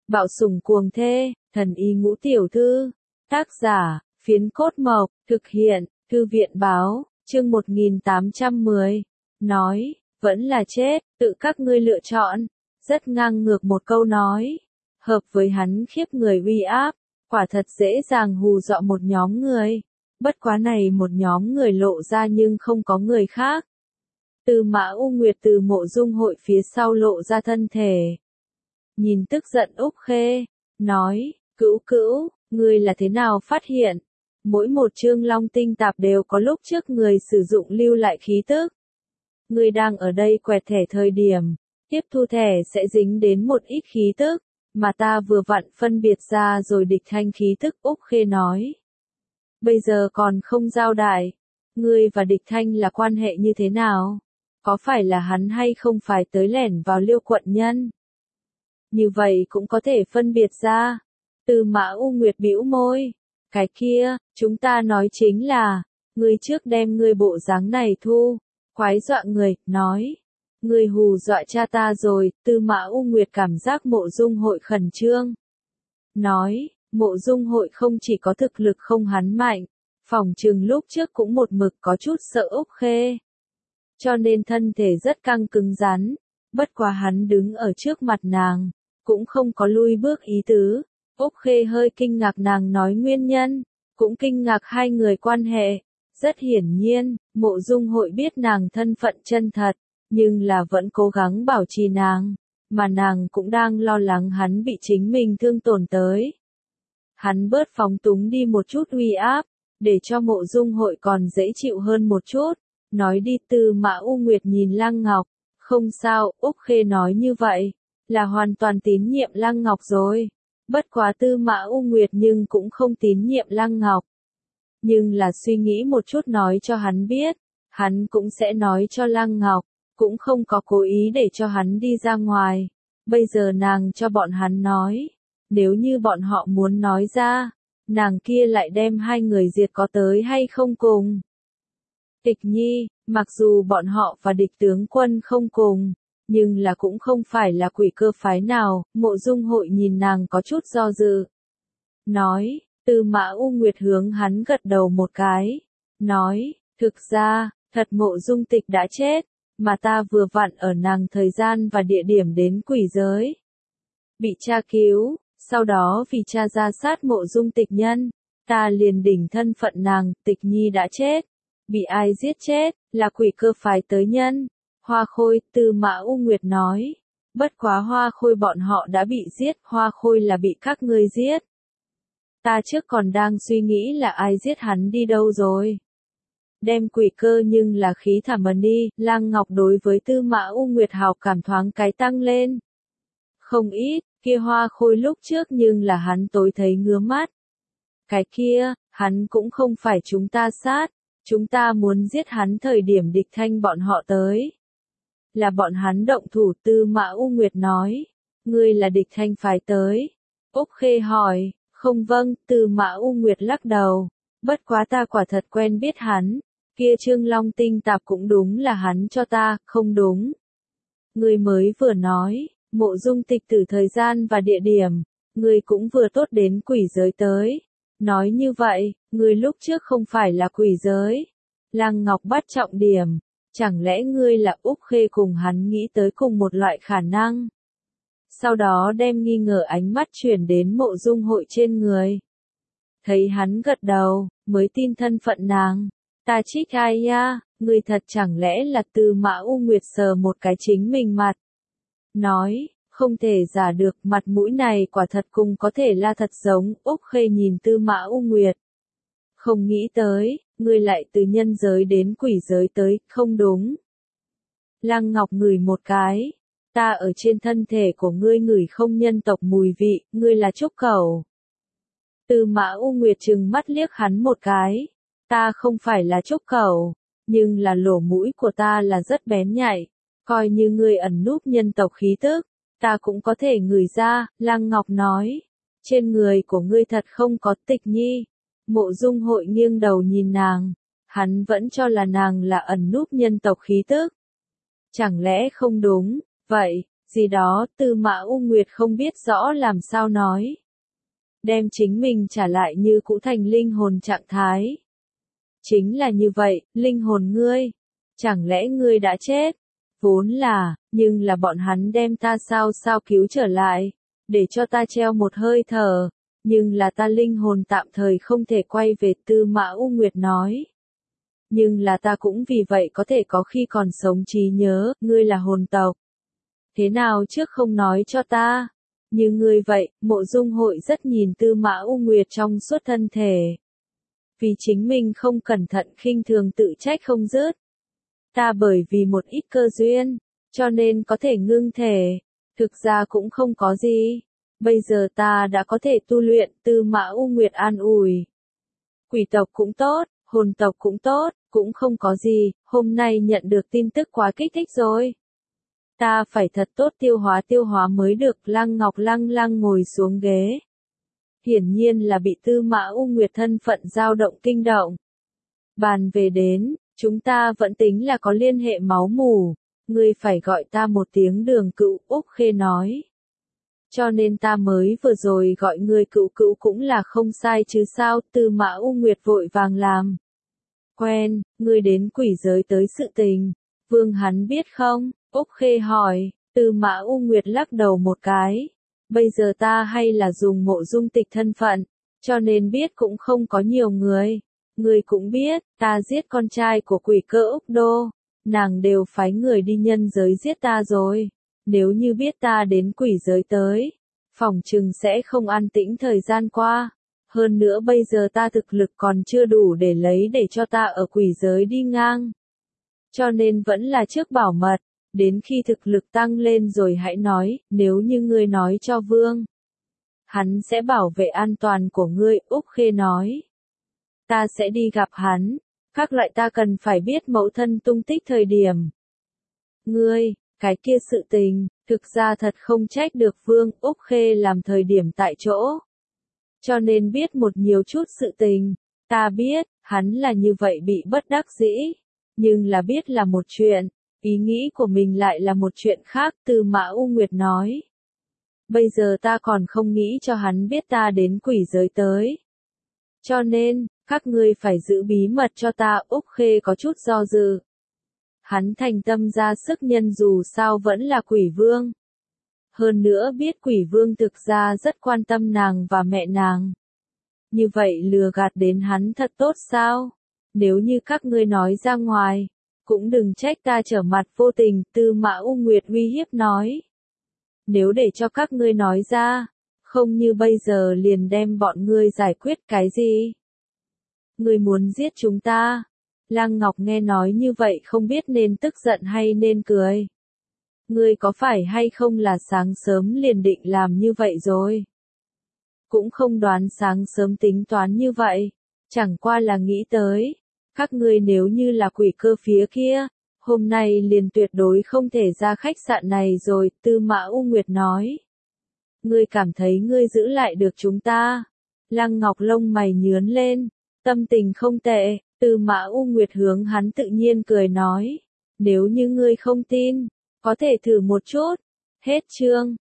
Bạo sủng cuồng thê, thần y ngũ tiểu thư. Tác giả, Phiến Cốt Mộc, thực hiện, Thư viện báo, chương 1810. Nói, vẫn là chết, tự các ngươi lựa chọn. Rất ngang ngược một câu nói. Hợp với hắn khiếp người uy áp, quả thật dễ dàng hù dọa một nhóm người. Bất quá này một nhóm người lộ ra nhưng không có người khác. Tư Mã U Nguyệt từ Mộ Dung Hội phía sau lộ ra thân thể. Nhìn tức giận Úc Khê, nói, Cữu Cữu, ngươi là thế nào phát hiện? Mỗi một chương long tinh tạp đều có lúc trước người sử dụng lưu lại khí tức. Ngươi đang ở đây quẹt thẻ thời điểm, tiếp thu thẻ sẽ dính đến một ít khí tức, mà ta vừa vặn phân biệt ra rồi địch thanh khí tức. Úc Khê nói. Bây giờ còn không giao đại, ngươi và địch thanh là quan hệ như thế nào? Có phải là hắn hay không phải tới lẻn vào Liêu quận nhân? Như vậy cũng có thể phân biệt ra. Tư Mã U Nguyệt bĩu môi. Cái kia, chúng ta nói chính là, ngươi trước đem ngươi bộ dáng này thu, quái dọa người, nói. Ngươi hù dọa cha ta rồi. Tư Mã U Nguyệt cảm giác Mộ Dung Hội khẩn trương. Nói, Mộ Dung Hội không chỉ có thực lực không hắn mạnh, phỏng chừng lúc trước cũng một mực có chút sợ Úc Khê. Cho nên thân thể rất căng cứng rắn, bất quá hắn đứng ở trước mặt nàng, cũng không có lui bước ý tứ. Úc Khê hơi kinh ngạc nàng nói nguyên nhân, cũng kinh ngạc hai người quan hệ. Rất hiển nhiên, Mộ Dung Hội biết nàng thân phận chân thật, nhưng là vẫn cố gắng bảo trì nàng, mà nàng cũng đang lo lắng hắn bị chính mình thương tổn tới. Hắn bớt phóng túng đi một chút uy áp, để cho Mộ Dung Hội còn dễ chịu hơn một chút. Nói đi. Tư Mã U Nguyệt nhìn Lăng Ngọc, không sao. Úc Khê nói như vậy, là hoàn toàn tín nhiệm Lăng Ngọc rồi. Bất quá Tư Mã U Nguyệt nhưng cũng không tín nhiệm Lăng Ngọc. Nhưng là suy nghĩ một chút nói cho hắn biết, hắn cũng sẽ nói cho Lăng Ngọc, cũng không có cố ý để cho hắn đi ra ngoài. Bây giờ nàng cho bọn hắn nói, nếu như bọn họ muốn nói ra, nàng kia lại đem hai người diệt có tới hay không cùng. Tịch Nhi, mặc dù bọn họ và địch tướng quân không cùng, nhưng là cũng không phải là quỷ cơ phái nào. Mộ Dung Hội nhìn nàng có chút do dự. Nói, Tư Mã U Nguyệt hướng hắn gật đầu một cái. Nói, thực ra, thật Mộ Dung Tịch đã chết, mà ta vừa vặn ở nàng thời gian và địa điểm đến quỷ giới. Bị cha cứu, sau đó vì cha ra sát Mộ Dung Tịch nhân, ta liền đỉnh thân phận nàng. Tịch Nhi đã chết. Bị ai giết chết, là quỷ cơ phái tới nhân. Hoa Khôi. Tư Mã U Nguyệt nói. Bất quá Hoa Khôi bọn họ đã bị giết, Hoa Khôi là bị các ngươi giết. Ta trước còn đang suy nghĩ là ai giết hắn đi đâu rồi. Đem quỷ cơ nhưng là khí thả mần đi. Lăng Ngọc đối với Tư Mã U Nguyệt hào cảm thoáng cái tăng lên. Không ít, kia Hoa Khôi lúc trước nhưng là hắn tối thấy ngứa mắt. Cái kia, hắn cũng không phải chúng ta sát. Chúng ta muốn giết hắn thời điểm địch thanh bọn họ tới. Là bọn hắn động thủ. Tư Mã U Nguyệt nói. Ngươi là địch thanh phái tới. Úc Khê hỏi. Không vâng. Tư Mã U Nguyệt lắc đầu. Bất quá ta quả thật quen biết hắn. Kia chương long tinh tạp cũng đúng là hắn cho ta. Không đúng. Ngươi mới vừa nói. Mộ Dung Tịch từ thời gian và địa điểm. Ngươi cũng vừa tốt đến quỷ giới tới. Nói như vậy, ngươi lúc trước không phải là quỷ giới. Lăng Ngọc bắt trọng điểm. Chẳng lẽ ngươi là Úc Khê cùng hắn nghĩ tới cùng một loại khả năng? Sau đó đem nghi ngờ ánh mắt chuyển đến Mộ Dung Hội trên người. Thấy hắn gật đầu, mới tin thân phận nàng. Ta trích ai ya, ngươi thật chẳng lẽ là Tư Mã U Nguyệt sờ một cái chính mình mặt. Nói. Không thể giả được, mặt mũi này quả thật cùng có thể là thật giống. Úc Khê nhìn Tư Mã U Nguyệt. Không nghĩ tới, ngươi lại từ nhân giới đến quỷ giới tới. Không đúng. Lăng Ngọc ngửi một cái. Ta ở trên thân thể của ngươi ngửi không nhân tộc mùi vị. Ngươi là trúc cẩu. Tư Mã U Nguyệt trừng mắt liếc hắn một cái. Ta không phải là trúc cẩu, nhưng là lỗ mũi của ta là rất bén nhạy. Coi như ngươi ẩn núp nhân tộc khí tức, ta cũng có thể ngửi ra. Lăng Ngọc nói. Trên người của ngươi thật không có. Tịch Nhi. Mộ Dung Hội nghiêng đầu nhìn nàng. Hắn vẫn cho là nàng là ẩn núp nhân tộc khí tức. Chẳng lẽ không đúng? Vậy, gì đó, Tư Mã U Nguyệt không biết rõ làm sao nói. Đem chính mình trả lại như cũ thành linh hồn trạng thái. Chính là như vậy, linh hồn ngươi. Chẳng lẽ ngươi đã chết? Vốn là, nhưng là bọn hắn đem ta sao cứu trở lại, để cho ta treo một hơi thở, nhưng là ta linh hồn tạm thời không thể quay về, Tư Mã U Nguyệt nói. Nhưng là ta cũng vì vậy có thể có khi còn sống trí nhớ, ngươi là hồn tộc. Thế nào trước không nói cho ta? Như ngươi vậy, Mộ Dung Hội rất nhìn Tư Mã U Nguyệt trong suốt thân thể. Vì chính mình không cẩn thận khinh thường tự trách không dứt. Ta bởi vì một ít cơ duyên, cho nên có thể ngưng thể. Thực ra cũng không có gì. Bây giờ ta đã có thể tu luyện, Tư Mã U Nguyệt an ủi. Quỷ tộc cũng tốt, hồn tộc cũng tốt, cũng không có gì, hôm nay nhận được tin tức quá kích thích rồi. Ta phải thật tốt tiêu hóa mới được, Lăng Ngọc lăng lăng ngồi xuống ghế. Hiển nhiên là bị Tư Mã U Nguyệt thân phận dao động kinh động. Bàn về đến, chúng ta vẫn tính là có liên hệ máu mủ, ngươi phải gọi ta một tiếng Đường Cựu, Úc Khê nói. Cho nên ta mới vừa rồi gọi ngươi Cựu Cựu cũng là không sai chứ sao, Tư Mã U Nguyệt vội vàng làm. Quen, ngươi đến quỷ giới tới sự tình, Vương hắn biết không? Úc Khê hỏi, Tư Mã U Nguyệt lắc đầu một cái. Bây giờ ta hay là dùng Mộ Dung Tịch thân phận, cho nên biết cũng không có nhiều người. Ngươi cũng biết, ta giết con trai của quỷ cơ Úc Đô, nàng đều phái người đi nhân giới giết ta rồi. Nếu như biết ta đến quỷ giới tới, phỏng chừng sẽ không an tĩnh thời gian qua. Hơn nữa bây giờ ta thực lực còn chưa đủ để lấy để cho ta ở quỷ giới đi ngang. Cho nên vẫn là trước bảo mật, đến khi thực lực tăng lên rồi hãy nói, nếu như ngươi nói cho Vương. Hắn sẽ bảo vệ an toàn của ngươi, Úc Khê nói. Ta sẽ đi gặp hắn, các loại ta cần phải biết mẫu thân tung tích thời điểm. Ngươi, cái kia sự tình, thực ra thật không trách được Vương, Úc Khê làm thời điểm tại chỗ. Cho nên biết một nhiều chút sự tình, ta biết, hắn là như vậy bị bất đắc dĩ, nhưng là biết là một chuyện, ý nghĩ của mình lại là một chuyện khác, Tư Mã U Nguyệt nói. Bây giờ ta còn không nghĩ cho hắn biết ta đến quỷ giới tới. Cho nên, các ngươi phải giữ bí mật cho ta, Úc Khê có chút do dự. Hắn thành tâm ra sức nhân dù sao vẫn là quỷ vương. Hơn nữa biết quỷ vương thực ra rất quan tâm nàng và mẹ nàng. Như vậy lừa gạt đến hắn thật tốt sao? Nếu như các ngươi nói ra ngoài, cũng đừng trách ta trở mặt vô tình, Tư Mã U Nguyệt uy hiếp nói. Nếu để cho các ngươi nói ra, không như bây giờ liền đem bọn ngươi giải quyết cái gì? Ngươi muốn giết chúng ta? Lăng Ngọc nghe nói như vậy không biết nên tức giận hay nên cười. Ngươi có phải hay không là sáng sớm liền định làm như vậy rồi? Cũng không đoán sáng sớm tính toán như vậy, chẳng qua là nghĩ tới. Các ngươi nếu như là quỷ cơ phía kia, hôm nay liền tuyệt đối không thể ra khách sạn này rồi, Tư Mã U Nguyệt nói. Ngươi cảm thấy ngươi giữ lại được chúng ta? Lăng Ngọc lông mày nhướn lên, tâm tình không tệ, Tư Mã U Nguyệt hướng hắn tự nhiên cười nói. Nếu như ngươi không tin, có thể thử một chút. Hết chương.